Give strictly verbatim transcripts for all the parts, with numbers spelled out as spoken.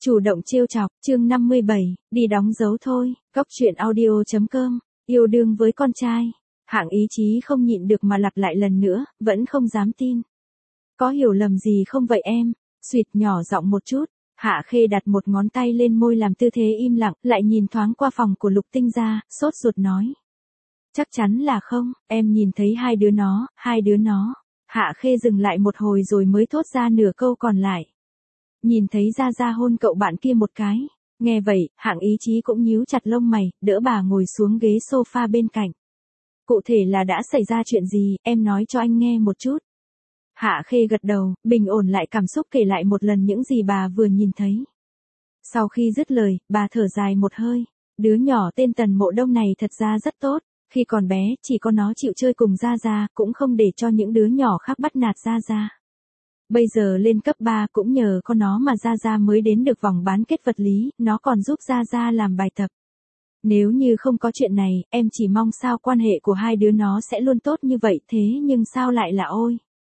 Chủ động trêu chọc, chương năm mươi bảy, đi đóng dấu thôi, Cóc truyện audio chấm com, yêu đương với con trai. Hạng Ý Chí không nhịn được mà lặp lại lần nữa, vẫn không dám tin. Có hiểu lầm gì không vậy em? Xuyệt nhỏ giọng một chút, Hạ Khê đặt một ngón tay lên môi làm tư thế im lặng, lại nhìn thoáng qua phòng của Lục Tinh gia, sốt ruột nói. Chắc chắn là không, em nhìn thấy hai đứa nó, hai đứa nó. Hạ Khê dừng lại một hồi rồi mới thốt ra nửa câu còn lại. Nhìn thấy Gia Gia hôn cậu bạn kia một cái. Nghe vậy, Hạng Ý Chí cũng nhíu chặt lông mày, đỡ bà ngồi xuống ghế sofa bên cạnh. Cụ thể là đã xảy ra chuyện gì, em nói cho anh nghe một chút. Hạ Khê gật đầu, bình ổn lại cảm xúc kể lại một lần những gì bà vừa nhìn thấy. Sau khi dứt lời, bà thở dài một hơi. Đứa nhỏ tên Tần Mộ Đông này thật ra rất tốt. Khi còn bé, chỉ có nó chịu chơi cùng Gia Gia, cũng không để cho những đứa nhỏ khác bắt nạt Gia Gia. Bây giờ lên cấp ba cũng nhờ có nó mà Gia Gia mới đến được vòng bán kết vật lý, nó còn giúp Gia Gia làm bài tập. Nếu như không có chuyện này, em chỉ mong sao quan hệ của hai đứa nó sẽ luôn tốt như vậy, thế nhưng sao lại là ôi.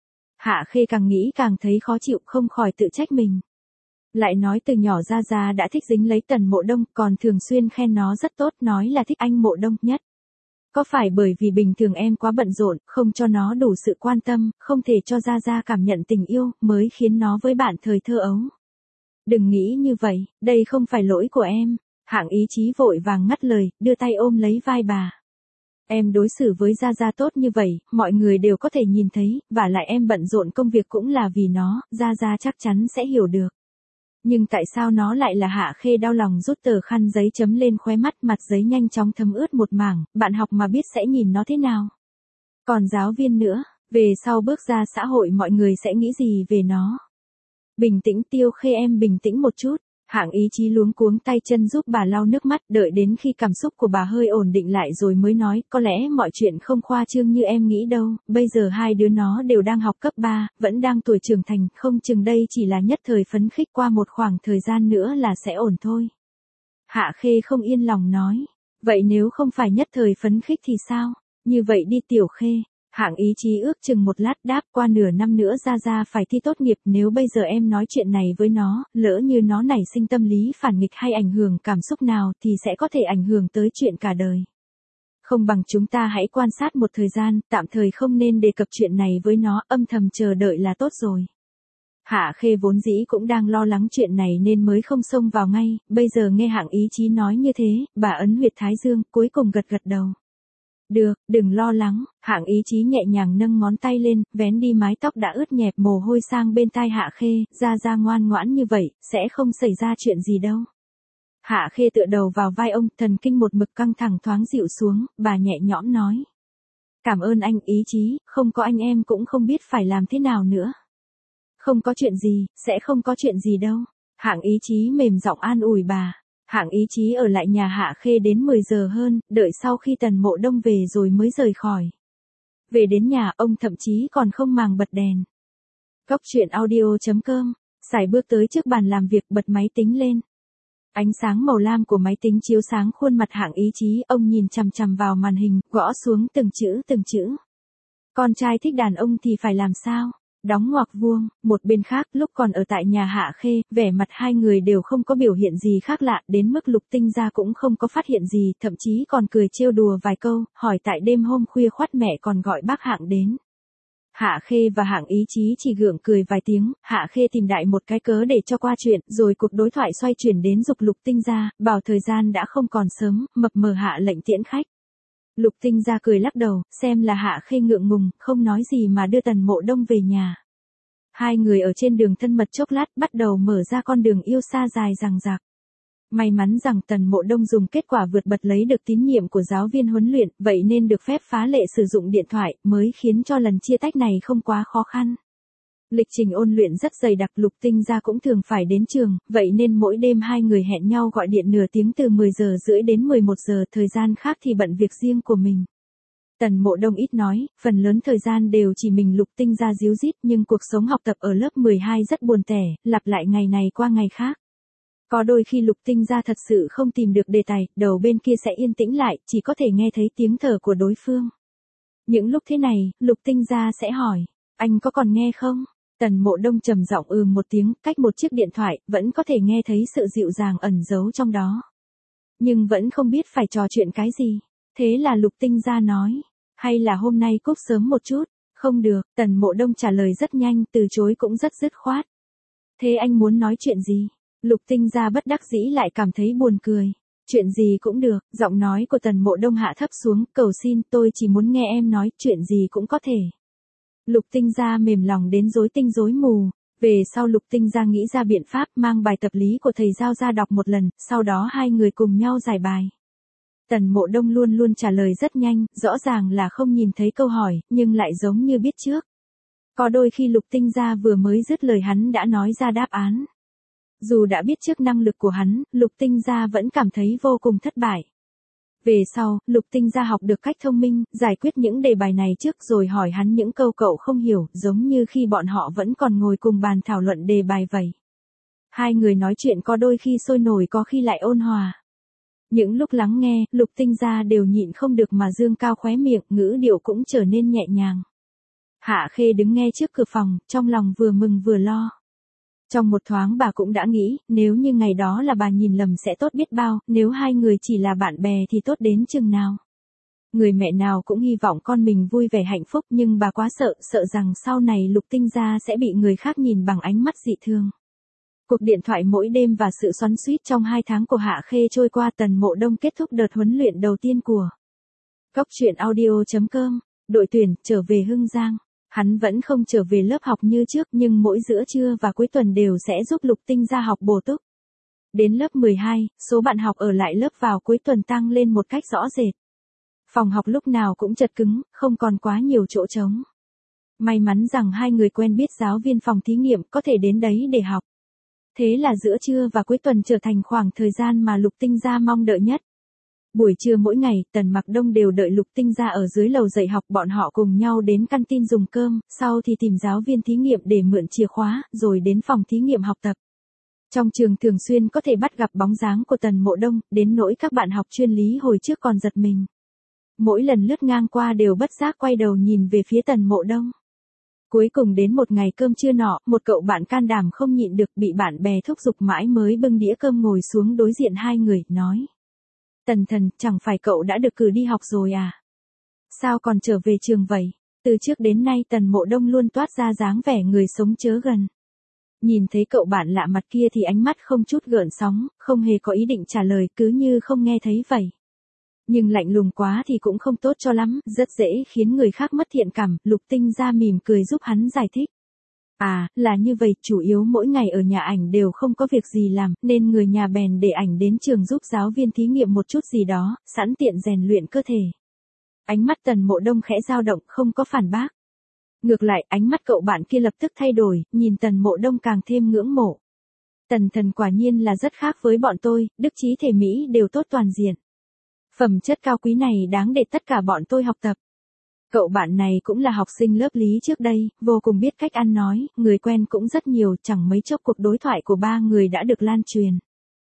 Hạ Khê càng nghĩ càng thấy khó chịu, không khỏi tự trách mình. Lại nói từ nhỏ Gia Gia đã thích dính lấy Tần Mộ Đông, còn thường xuyên khen nó rất tốt, nói là thích anh Mộ Đông nhất. Có phải bởi vì bình thường em quá bận rộn, không cho nó đủ sự quan tâm, không thể cho Gia Gia cảm nhận tình yêu, mới khiến nó với bạn thời thơ ấu? Đừng nghĩ như vậy, đây không phải lỗi của em. Hạng Ý Chí vội vàng ngắt lời, đưa tay ôm lấy vai bà. Em đối xử với Gia Gia tốt như vậy, mọi người đều có thể nhìn thấy, và lại em bận rộn công việc cũng là vì nó, Gia Gia chắc chắn sẽ hiểu được. Nhưng tại sao nó lại là? Hạ Khê đau lòng rút tờ khăn giấy chấm lên khóe mắt, mặt giấy nhanh chóng thấm ướt một mảng, bạn học mà biết sẽ nhìn nó thế nào. Còn giáo viên nữa, về sau bước ra xã hội mọi người sẽ nghĩ gì về nó. Bình tĩnh Tiêu Khê, em bình tĩnh một chút. Hạng Ý Chí luống cuống tay chân giúp bà lau nước mắt, đợi đến khi cảm xúc của bà hơi ổn định lại rồi mới nói, có lẽ mọi chuyện không khoa trương như em nghĩ đâu, bây giờ hai đứa nó đều đang học cấp ba, vẫn đang tuổi trưởng thành, không chừng đây chỉ là nhất thời phấn khích, qua một khoảng thời gian nữa là sẽ ổn thôi. Hạ Khê không yên lòng nói, vậy nếu không phải nhất thời phấn khích thì sao? Như vậy đi Tiểu Khê. Hạng Ý Chí ước chừng một lát đáp, qua nửa năm nữa Gia Gia phải thi tốt nghiệp, nếu bây giờ em nói chuyện này với nó, lỡ như nó nảy sinh tâm lý phản nghịch hay ảnh hưởng cảm xúc nào thì sẽ có thể ảnh hưởng tới chuyện cả đời. Không bằng chúng ta hãy quan sát một thời gian, tạm thời không nên đề cập chuyện này với nó, âm thầm chờ đợi là tốt rồi. Hạ Khê vốn dĩ cũng đang lo lắng chuyện này nên mới không xông vào ngay, bây giờ nghe Hạng Ý Chí nói như thế, bà ấn huyệt thái dương, cuối cùng gật gật đầu. Được, đừng lo lắng. Hạng Ý Chí nhẹ nhàng nâng ngón tay lên, vén đi mái tóc đã ướt nhẹp mồ hôi sang bên tai Hạ Khê, Gia Gia ngoan ngoãn như vậy, sẽ không xảy ra chuyện gì đâu. Hạ Khê tựa đầu vào vai ông, thần kinh một mực căng thẳng thoáng dịu xuống, bà nhẹ nhõm nói. Cảm ơn anh Ý Chí, không có anh em cũng không biết phải làm thế nào nữa. Không có chuyện gì, sẽ không có chuyện gì đâu. Hạng Ý Chí mềm giọng an ủi bà. Hạng Ý Chí ở lại nhà Hạ Khê đến mười giờ hơn, đợi sau khi Tần Mộ Đông về rồi mới rời khỏi. Về đến nhà, ông thậm chí còn không màng bật đèn. Cóc truyện audio chấm com, Sải bước tới trước bàn làm việc, bật máy tính lên. Ánh sáng màu lam của máy tính chiếu sáng khuôn mặt Hạng Ý Chí, ông nhìn chằm chằm vào màn hình, gõ xuống từng chữ từng chữ. Con trai thích đàn ông thì phải làm sao? Đóng ngoặc vuông. Một bên khác, lúc còn ở tại nhà Hạ Khê, vẻ mặt hai người đều không có biểu hiện gì khác lạ, đến mức Lục Tinh gia cũng không có phát hiện gì, thậm chí còn cười trêu đùa vài câu, hỏi tại đêm hôm khuya khoắt mẹ còn gọi bác Hạng đến. Hạ Khê và Hạng Ý Chí chỉ gượng cười vài tiếng, Hạ Khê tìm đại một cái cớ để cho qua chuyện, rồi cuộc đối thoại xoay chuyển đến dục Lục Tinh gia, bảo thời gian đã không còn sớm, mập mờ hạ lệnh tiễn khách. Lục Tinh gia cười lắc đầu, xem là Hạ Khê ngượng ngùng, không nói gì mà đưa Tần Mộ Đông về nhà. Hai người ở trên đường thân mật chốc lát, bắt đầu mở ra con đường yêu xa dài dằng dặc. May mắn rằng Tần Mộ Đông dùng kết quả vượt bật lấy được tín nhiệm của giáo viên huấn luyện, vậy nên được phép phá lệ sử dụng điện thoại, mới khiến cho lần chia tách này không quá khó khăn. Lịch trình ôn luyện rất dày đặc, Lục Tinh gia cũng thường phải đến trường, vậy nên mỗi đêm hai người hẹn nhau gọi điện nửa tiếng từ mười giờ rưỡi đến mười một giờ, thời gian khác thì bận việc riêng của mình. Tần Mộ Đông ít nói, phần lớn thời gian đều chỉ mình Lục Tinh gia díu dít, nhưng cuộc sống học tập ở lớp mười hai rất buồn tẻ, lặp lại ngày này qua ngày khác. Có đôi khi Lục Tinh gia thật sự không tìm được đề tài, đầu bên kia sẽ yên tĩnh lại, chỉ có thể nghe thấy tiếng thở của đối phương. Những lúc thế này, Lục Tinh gia sẽ hỏi, anh có còn nghe không? Tần Mộ Đông trầm giọng ừ một tiếng, cách một chiếc điện thoại, vẫn có thể nghe thấy sự dịu dàng ẩn giấu trong đó. Nhưng vẫn không biết phải trò chuyện cái gì. Thế là Lục Tinh Gia nói, hay là hôm nay cúp sớm một chút? Không được, Tần Mộ Đông trả lời rất nhanh, từ chối cũng rất dứt khoát. Thế anh muốn nói chuyện gì? Lục Tinh Gia bất đắc dĩ lại cảm thấy buồn cười. Chuyện gì cũng được, giọng nói của Tần Mộ Đông hạ thấp xuống, cầu xin tôi chỉ muốn nghe em nói, chuyện gì cũng có thể. Lục Tinh Gia mềm lòng đến rối tinh rối mù. Về sau Lục Tinh Gia nghĩ ra biện pháp mang bài tập lý của thầy Giao ra đọc một lần, sau đó hai người cùng nhau giải bài. Tần Mộ Đông luôn luôn trả lời rất nhanh, rõ ràng là không nhìn thấy câu hỏi, nhưng lại giống như biết trước. Có đôi khi Lục Tinh Gia vừa mới dứt lời hắn đã nói ra đáp án. Dù đã biết trước năng lực của hắn, Lục Tinh Gia vẫn cảm thấy vô cùng thất bại. Về sau, Lục Tinh Gia học được cách thông minh, giải quyết những đề bài này trước rồi hỏi hắn những câu cậu không hiểu, giống như khi bọn họ vẫn còn ngồi cùng bàn thảo luận đề bài vậy. Hai người nói chuyện có đôi khi sôi nổi có khi lại ôn hòa. Những lúc lắng nghe, Lục Tinh Gia đều nhịn không được mà dương cao khóe miệng, ngữ điệu cũng trở nên nhẹ nhàng. Hạ Khê đứng nghe trước cửa phòng, trong lòng vừa mừng vừa lo. Trong một thoáng bà cũng đã nghĩ, nếu như ngày đó là bà nhìn lầm sẽ tốt biết bao, nếu hai người chỉ là bạn bè thì tốt đến chừng nào. Người mẹ nào cũng hy vọng con mình vui vẻ hạnh phúc, nhưng bà quá sợ, sợ rằng sau này Lục Tinh Gia sẽ bị người khác nhìn bằng ánh mắt dị thương. Cuộc điện thoại mỗi đêm và sự xoắn xuýt trong hai tháng của Hạ Khê trôi qua, Tần Mộ Đông kết thúc đợt huấn luyện đầu tiên của Cốc truyện audio chấm com, đội tuyển trở về Hưng Giang. Hắn vẫn không trở về lớp học như trước, nhưng mỗi giữa trưa và cuối tuần đều sẽ giúp Lục Tinh Gia học bổ túc. Đến lớp mười hai, số bạn học ở lại lớp vào cuối tuần tăng lên một cách rõ rệt. Phòng học lúc nào cũng chật cứng, không còn quá nhiều chỗ trống. May mắn rằng hai người quen biết giáo viên phòng thí nghiệm có thể đến đấy để học. Thế là giữa trưa và cuối tuần trở thành khoảng thời gian mà Lục Tinh Gia mong đợi nhất. Buổi trưa mỗi ngày, Tần Mặc Đông đều đợi Lục Tinh Gia ở dưới lầu dạy học, bọn họ cùng nhau đến căn tin dùng cơm, sau thì tìm giáo viên thí nghiệm để mượn chìa khóa, rồi đến phòng thí nghiệm học tập. Trong trường thường xuyên có thể bắt gặp bóng dáng của Tần Mộ Đông, đến nỗi các bạn học chuyên lý hồi trước còn giật mình. Mỗi lần lướt ngang qua đều bất giác quay đầu nhìn về phía Tần Mộ Đông. Cuối cùng đến một ngày cơm trưa nọ, một cậu bạn can đảm không nhịn được, bị bạn bè thúc giục mãi mới bưng đĩa cơm ngồi xuống đối diện hai người, nói. Tần Thần, chẳng phải cậu đã được cử đi học rồi à? Sao còn trở về trường vậy? Từ trước đến nay Tần Mộ Đông luôn toát ra dáng vẻ người sống chớ gần. Nhìn thấy cậu bạn lạ mặt kia thì ánh mắt không chút gợn sóng, không hề có ý định trả lời, cứ như không nghe thấy vậy. Nhưng lạnh lùng quá thì cũng không tốt cho lắm, rất dễ khiến người khác mất thiện cảm. Lục Tinh Gia mỉm cười giúp hắn giải thích. À, là như vậy, chủ yếu mỗi ngày ở nhà ảnh đều không có việc gì làm, nên người nhà bèn để ảnh đến trường giúp giáo viên thí nghiệm một chút gì đó, sẵn tiện rèn luyện cơ thể. Ánh mắt Tần Mộ Đông khẽ dao động, không có phản bác. Ngược lại, ánh mắt cậu bạn kia lập tức thay đổi, nhìn Tần Mộ Đông càng thêm ngưỡng mộ. Tần Thần quả nhiên là rất khác với bọn tôi, đức trí thể mỹ đều tốt toàn diện. Phẩm chất cao quý này đáng để tất cả bọn tôi học tập. Cậu bạn này cũng là học sinh lớp lý trước đây, vô cùng biết cách ăn nói, người quen cũng rất nhiều, chẳng mấy chốc cuộc đối thoại của ba người đã được lan truyền.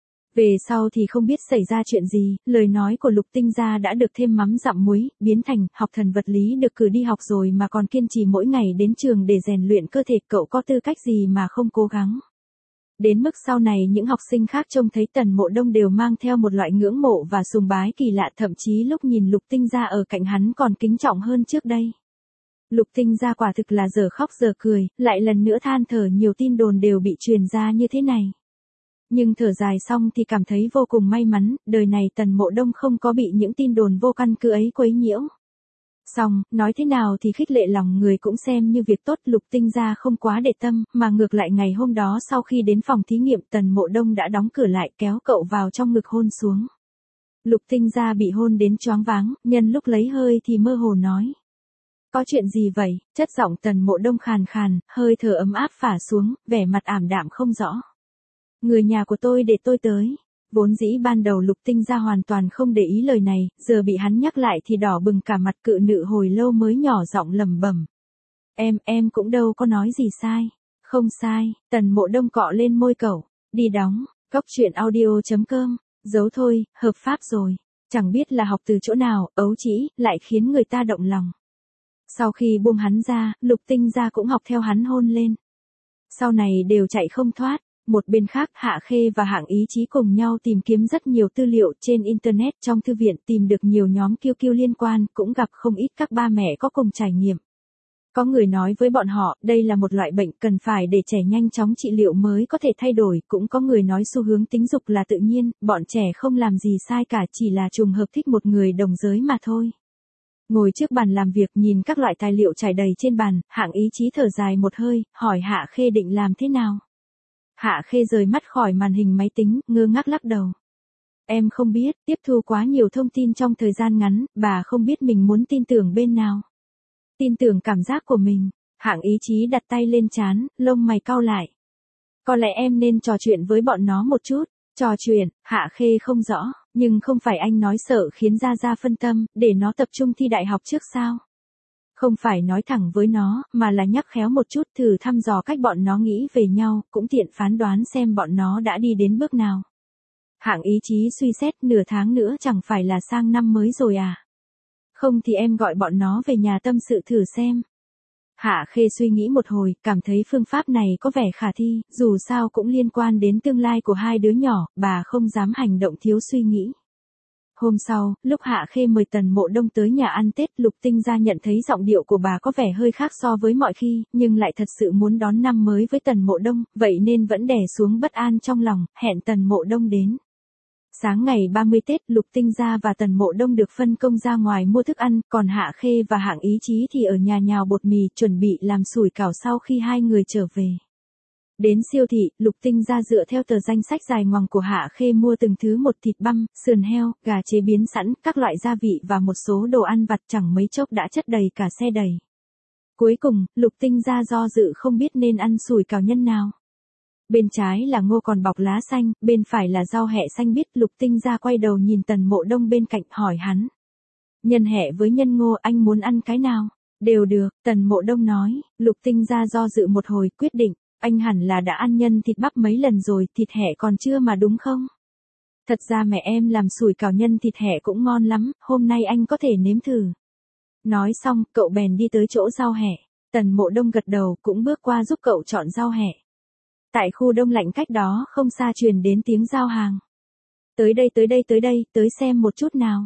Về sau thì không biết xảy ra chuyện gì, lời nói của Lục Tinh Gia đã được thêm mắm dặm muối, biến thành học thần vật lý được cử đi học rồi mà còn kiên trì mỗi ngày đến trường để rèn luyện cơ thể, cậu có tư cách gì mà không cố gắng. Đến mức sau này những học sinh khác trông thấy Tần Mộ Đông đều mang theo một loại ngưỡng mộ và sùng bái kỳ lạ, thậm chí lúc nhìn Lục Tinh Gia ở cạnh hắn còn kính trọng hơn trước đây. Lục Tinh Gia quả thực là giờ khóc giờ cười, lại lần nữa than thở nhiều tin đồn đều bị truyền ra như thế này. Nhưng thở dài xong thì cảm thấy vô cùng may mắn, đời này Tần Mộ Đông không có bị những tin đồn vô căn cứ ấy quấy nhiễu. Xong, nói thế nào thì khích lệ lòng người cũng xem như việc tốt. Lục Tinh Gia không quá để tâm, mà ngược lại ngày hôm đó sau khi đến phòng thí nghiệm, Tần Mộ Đông đã đóng cửa lại, kéo cậu vào trong ngực hôn xuống. Lục Tinh Gia bị hôn đến choáng váng, nhân lúc lấy hơi thì mơ hồ nói. Có chuyện gì vậy? Chất giọng Tần Mộ Đông khàn khàn, hơi thở ấm áp phả xuống, vẻ mặt ảm đạm không rõ. Người nhà của tôi để tôi tới. Vốn dĩ ban đầu Lục Tinh Gia hoàn toàn không để ý lời này, giờ bị hắn nhắc lại thì đỏ bừng cả mặt, cự nữ hồi lâu mới nhỏ giọng lẩm bẩm. Em, em cũng đâu có nói gì sai. Không sai, Tần Mộ Đông cọ lên môi cậu. Đi đóng, cốc truyện audio chấm com, giấu thôi, hợp pháp rồi. Chẳng biết là học từ chỗ nào, ấu trĩ, lại khiến người ta động lòng. Sau khi buông hắn ra, Lục Tinh Gia cũng học theo hắn hôn lên. Sau này đều chạy không thoát. Một bên khác Hạ Khê và Hạng Ý Chí cùng nhau tìm kiếm rất nhiều tư liệu trên Internet, trong thư viện tìm được nhiều nhóm Q Q liên quan, cũng gặp không ít các ba mẹ có cùng trải nghiệm. Có người nói với bọn họ, đây là một loại bệnh cần phải để trẻ nhanh chóng trị liệu mới có thể thay đổi, cũng có người nói xu hướng tính dục là tự nhiên, bọn trẻ không làm gì sai cả, chỉ là trùng hợp thích một người đồng giới mà thôi. Ngồi trước bàn làm việc nhìn các loại tài liệu trải đầy trên bàn, Hạng Ý Chí thở dài một hơi, hỏi Hạ Khê định làm thế nào. Hạ Khê rời mắt khỏi màn hình máy tính, ngơ ngác lắc đầu. Em không biết, tiếp thu quá nhiều thông tin trong thời gian ngắn, bà không biết mình muốn tin tưởng bên nào. Tin tưởng cảm giác của mình. Hạng Ý Chí đặt tay lên trán, lông mày cau lại. Có lẽ em nên trò chuyện với bọn nó một chút. Trò chuyện, Hạ Khê không rõ, nhưng không phải anh nói sợ khiến Gia Gia phân tâm, để nó tập trung thi đại học trước sao? Không phải nói thẳng với nó, mà là nhắc khéo một chút, thử thăm dò cách bọn nó nghĩ về nhau, cũng tiện phán đoán xem bọn nó đã đi đến bước nào. Hạng Ý Chí suy xét, nửa tháng nữa chẳng phải là sang năm mới rồi à? Không thì em gọi bọn nó về nhà tâm sự thử xem. Hạ Khê suy nghĩ một hồi, cảm thấy phương pháp này có vẻ khả thi, dù sao cũng liên quan đến tương lai của hai đứa nhỏ, bà không dám hành động thiếu suy nghĩ. Hôm sau, lúc Hạ Khê mời Tần Mộ Đông tới nhà ăn Tết, Lục Tinh Gia nhận thấy giọng điệu của bà có vẻ hơi khác so với mọi khi, nhưng lại thật sự muốn đón năm mới với Tần Mộ Đông, vậy nên vẫn đè xuống bất an trong lòng, hẹn Tần Mộ Đông đến. Sáng ngày ba mươi Tết, Lục Tinh Gia và Tần Mộ Đông được phân công ra ngoài mua thức ăn, còn Hạ Khê và Hạng Ý Chí thì ở nhà nhào bột mì, chuẩn bị làm sủi cảo sau khi hai người trở về. Đến siêu thị, Lục Tinh Gia dựa theo tờ danh sách dài ngoằng của Hạ Khê mua từng thứ một, thịt băm, sườn heo, gà chế biến sẵn, các loại gia vị và một số đồ ăn vặt, chẳng mấy chốc đã chất đầy cả xe đầy. Cuối cùng, Lục Tinh Gia do dự không biết nên ăn sủi cảo nhân nào. Bên trái là ngô còn bọc lá xanh, bên phải là rau hẹ xanh biếc. Lục Tinh Gia quay đầu nhìn Tần Mộ Đông bên cạnh, hỏi hắn. Nhân hẹ với nhân ngô anh muốn ăn cái nào? Đều được, Tần Mộ Đông nói. Lục Tinh Gia do dự một hồi, quyết định. Anh hẳn là đã ăn nhân thịt bắp mấy lần rồi, thịt hẹ còn chưa mà đúng không? Thật ra mẹ em làm sủi cảo nhân thịt hẹ cũng ngon lắm, hôm nay anh có thể nếm thử. Nói xong, cậu bèn đi tới chỗ rau hẹ. Tần Mộ Đông gật đầu, cũng bước qua giúp cậu chọn rau hẹ. Tại khu đông lạnh cách đó không xa truyền đến tiếng giao hàng. Tới đây tới đây tới đây, tới xem một chút nào.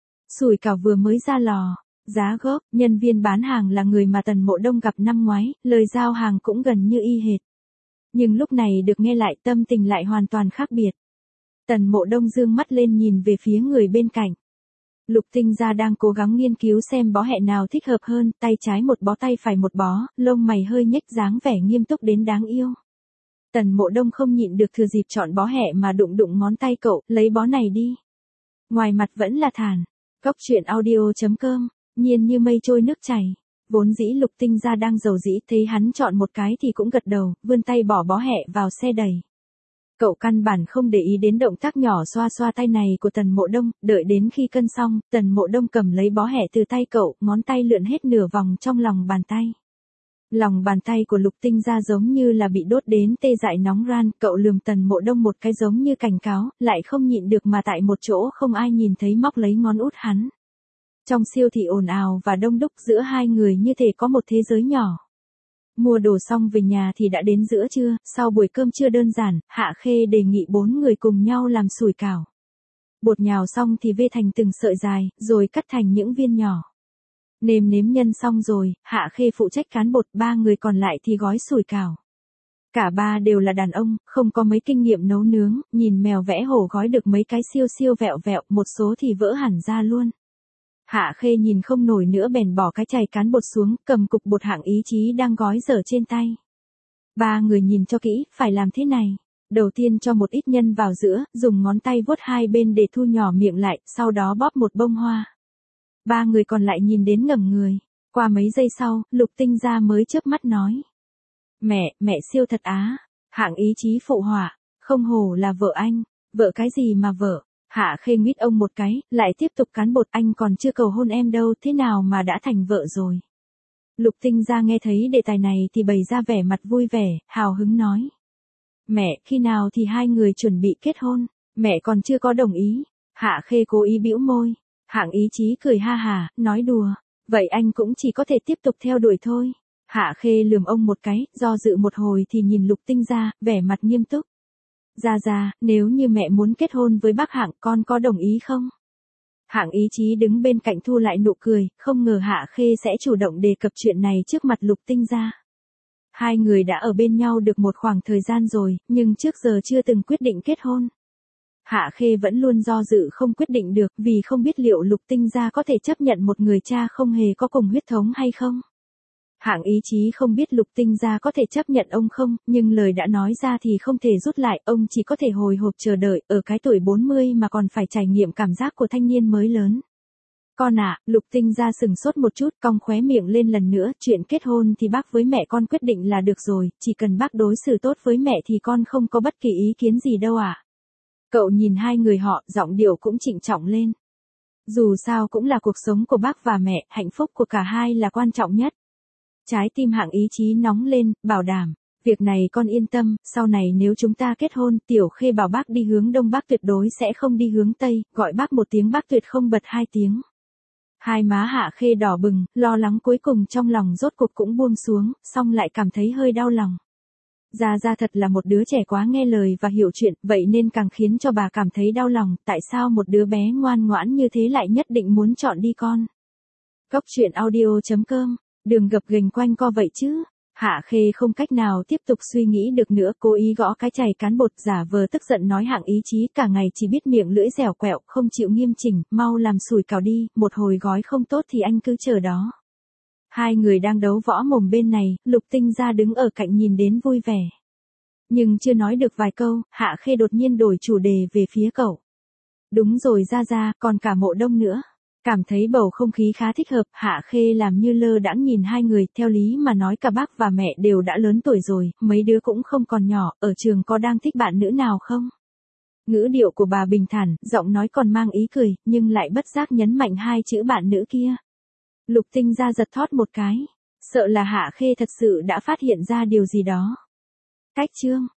Sủi cảo vừa mới ra lò. Giá gốc, nhân viên bán hàng là người mà Tần Mộ Đông gặp năm ngoái, lời giao hàng cũng gần như y hệt. Nhưng lúc này được nghe lại, tâm tình lại hoàn toàn khác biệt. Tần Mộ Đông dương mắt lên nhìn về phía người bên cạnh. Lục Tinh Gia đang cố gắng nghiên cứu xem bó hẹ nào thích hợp hơn, tay trái một bó tay phải một bó, lông mày hơi nhếch dáng vẻ nghiêm túc đến đáng yêu. Tần Mộ Đông không nhịn được thừa dịp chọn bó hẹ mà đụng đụng ngón tay cậu, lấy bó này đi. Ngoài mặt vẫn là thản. Cóc truyện audio chấm com, nhiên như mây trôi nước chảy. Vốn dĩ Lục Tinh Gia đang giàu dĩ, thấy hắn chọn một cái thì cũng gật đầu, vươn tay bỏ bó hẹ vào xe đầy. Cậu căn bản không để ý đến động tác nhỏ xoa xoa tay này của Tần Mộ Đông, đợi đến khi cân xong, Tần Mộ Đông cầm lấy bó hẹ từ tay cậu, ngón tay lượn hết nửa vòng trong lòng bàn tay. Lòng bàn tay của Lục Tinh Gia giống như là bị đốt đến tê dại nóng ran, cậu lườm Tần Mộ Đông một cái giống như cảnh cáo, lại không nhịn được mà tại một chỗ không ai nhìn thấy móc lấy ngón út hắn. Trong siêu thị ồn ào và đông đúc, giữa hai người như thể có một thế giới nhỏ. Mua đồ xong về nhà thì đã đến giữa trưa, sau buổi cơm trưa đơn giản, Hạ Khê đề nghị bốn người cùng nhau làm sủi cảo. Bột nhào xong thì vê thành từng sợi dài, rồi cắt thành những viên nhỏ. Nêm nếm nhân xong rồi, Hạ Khê phụ trách cán bột, ba người còn lại thì gói sủi cảo. Cả ba đều là đàn ông, không có mấy kinh nghiệm nấu nướng, nhìn mèo vẽ hổ gói được mấy cái siêu siêu vẹo vẹo, một số thì vỡ hẳn ra luôn. Hạ Khê nhìn không nổi nữa bèn bỏ cái chày cán bột xuống, cầm cục bột Hạng Ý Chí đang gói dở trên tay. Ba người nhìn cho kỹ, phải làm thế này. Đầu tiên cho một ít nhân vào giữa, dùng ngón tay vuốt hai bên để thu nhỏ miệng lại, sau đó bóp một bông hoa. Ba người còn lại nhìn đến ngẩng người. Qua mấy giây sau, Lục Tinh Gia mới chớp mắt nói. Mẹ, mẹ siêu thật á. Hạng Ý Chí phụ họa. Không hổ là vợ anh. Vợ cái gì mà vợ? Hạ Khê nguyết ông một cái, lại tiếp tục cán bột, anh còn chưa cầu hôn em đâu, thế nào mà đã thành vợ rồi. Lục Tinh Gia nghe thấy đề tài này thì bày ra vẻ mặt vui vẻ, hào hứng nói. Mẹ, khi nào thì hai người chuẩn bị kết hôn? Mẹ còn chưa có đồng ý. Hạ Khê cố ý bĩu môi. Hạng Ý Chí cười ha hà, nói đùa. Vậy anh cũng chỉ có thể tiếp tục theo đuổi thôi. Hạ Khê lườm ông một cái, do dự một hồi thì nhìn Lục Tinh Gia, vẻ mặt nghiêm túc. Gia Gia, nếu như mẹ muốn kết hôn với bác Hạng, con có đồng ý không? Hạng Ý Chí đứng bên cạnh thu lại nụ cười, không ngờ Hạ Khê sẽ chủ động đề cập chuyện này trước mặt Lục Tinh Gia. Hai người đã ở bên nhau được một khoảng thời gian rồi, nhưng trước giờ chưa từng quyết định kết hôn. Hạ Khê vẫn luôn do dự không quyết định được vì không biết liệu Lục Tinh Gia có thể chấp nhận một người cha không hề có cùng huyết thống hay không. Hạng Ý Chí không biết Lục Tinh Gia có thể chấp nhận ông không, nhưng lời đã nói ra thì không thể rút lại, ông chỉ có thể hồi hộp chờ đợi, ở cái tuổi bốn mươi mà còn phải trải nghiệm cảm giác của thanh niên mới lớn. Con à, Lục Tinh Gia sừng sốt một chút, cong khóe miệng lên lần nữa, chuyện kết hôn thì bác với mẹ con quyết định là được rồi, chỉ cần bác đối xử tốt với mẹ thì con không có bất kỳ ý kiến gì đâu à. Cậu nhìn hai người họ, giọng điệu cũng trịnh trọng lên. Dù sao cũng là cuộc sống của bác và mẹ, hạnh phúc của cả hai là quan trọng nhất. Trái tim Hạng Ý Chí nóng lên, bảo đảm, việc này con yên tâm, sau này nếu chúng ta kết hôn, Tiểu Khê bảo bác đi hướng đông bác tuyệt đối sẽ không đi hướng tây, gọi bác một tiếng bác tuyệt không bật hai tiếng. Hai má Hạ Khê đỏ bừng, lo lắng cuối cùng trong lòng rốt cục cũng buông xuống, xong lại cảm thấy hơi đau lòng. Gia Gia thật là một đứa trẻ quá nghe lời và hiểu chuyện, vậy nên càng khiến cho bà cảm thấy đau lòng, tại sao một đứa bé ngoan ngoãn như thế lại nhất định muốn chọn đi con. Cốc truyện audio chấm com, đừng gập ghềnh quanh co vậy chứ. Hạ Khê không cách nào tiếp tục suy nghĩ được nữa, cố ý gõ cái chày cán bột, giả vờ tức giận nói Hạng Ý Chí cả ngày chỉ biết miệng lưỡi dẻo quẹo, không chịu nghiêm chỉnh, mau làm sủi cảo đi, một hồi gói không tốt thì anh cứ chờ đó. Hai người đang đấu võ mồm bên này, Lục Tinh Gia đứng ở cạnh nhìn đến vui vẻ. Nhưng chưa nói được vài câu, Hạ Khê đột nhiên đổi chủ đề về phía cậu. Đúng rồi Gia Gia, còn cả Mộ Đông nữa. Cảm thấy bầu không khí khá thích hợp, Hạ Khê làm như lơ đãng nhìn hai người, theo lý mà nói cả bác và mẹ đều đã lớn tuổi rồi, mấy đứa cũng không còn nhỏ, ở trường có đang thích bạn nữ nào không? Ngữ điệu của bà bình thản, giọng nói còn mang ý cười, nhưng lại bất giác nhấn mạnh hai chữ bạn nữ kia. Lục Tinh Gia giật thót một cái, sợ là Hạ Khê thật sự đã phát hiện ra điều gì đó. Cách chương